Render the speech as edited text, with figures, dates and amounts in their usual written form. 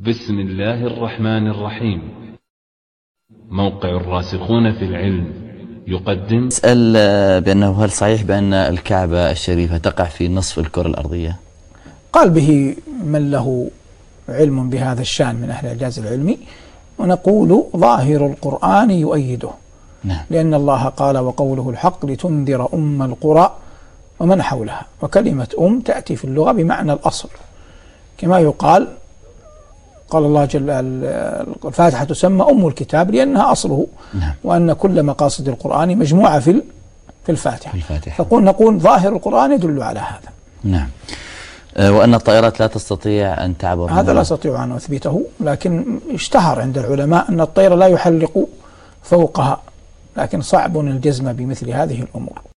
بسم الله الرحمن الرحيم. موقع الراسخون في العلم يقدم. اسأل بأنه هل صحيح بأن الكعبة الشريفة تقع في نصف الكرة الأرضية؟ قال به من له علم بهذا الشأن من أهل الإعجاز العلمي، ونقول ظاهر القرآن يؤيده. نعم. لأن الله قال وقوله الحق لتنذر أم القرى ومن حولها، وكلمة تأتي في اللغة بمعنى الأصل، كما يقال قال الله جل الفاتحة تسمى أم الكتاب لأنها أصله. نعم. وأن كل مقاصد القرآن مجموعة في الفاتحة. فقول نقول ظاهر القرآن يدل على هذا. نعم. وأن الطائرات لا تستطيع أن تعبر، هذا لا أستطيع أن أثبته، لكن اشتهر عند العلماء أن الطير لا يحلق فوقها، لكن صعب الجزم بمثل هذه الأمور.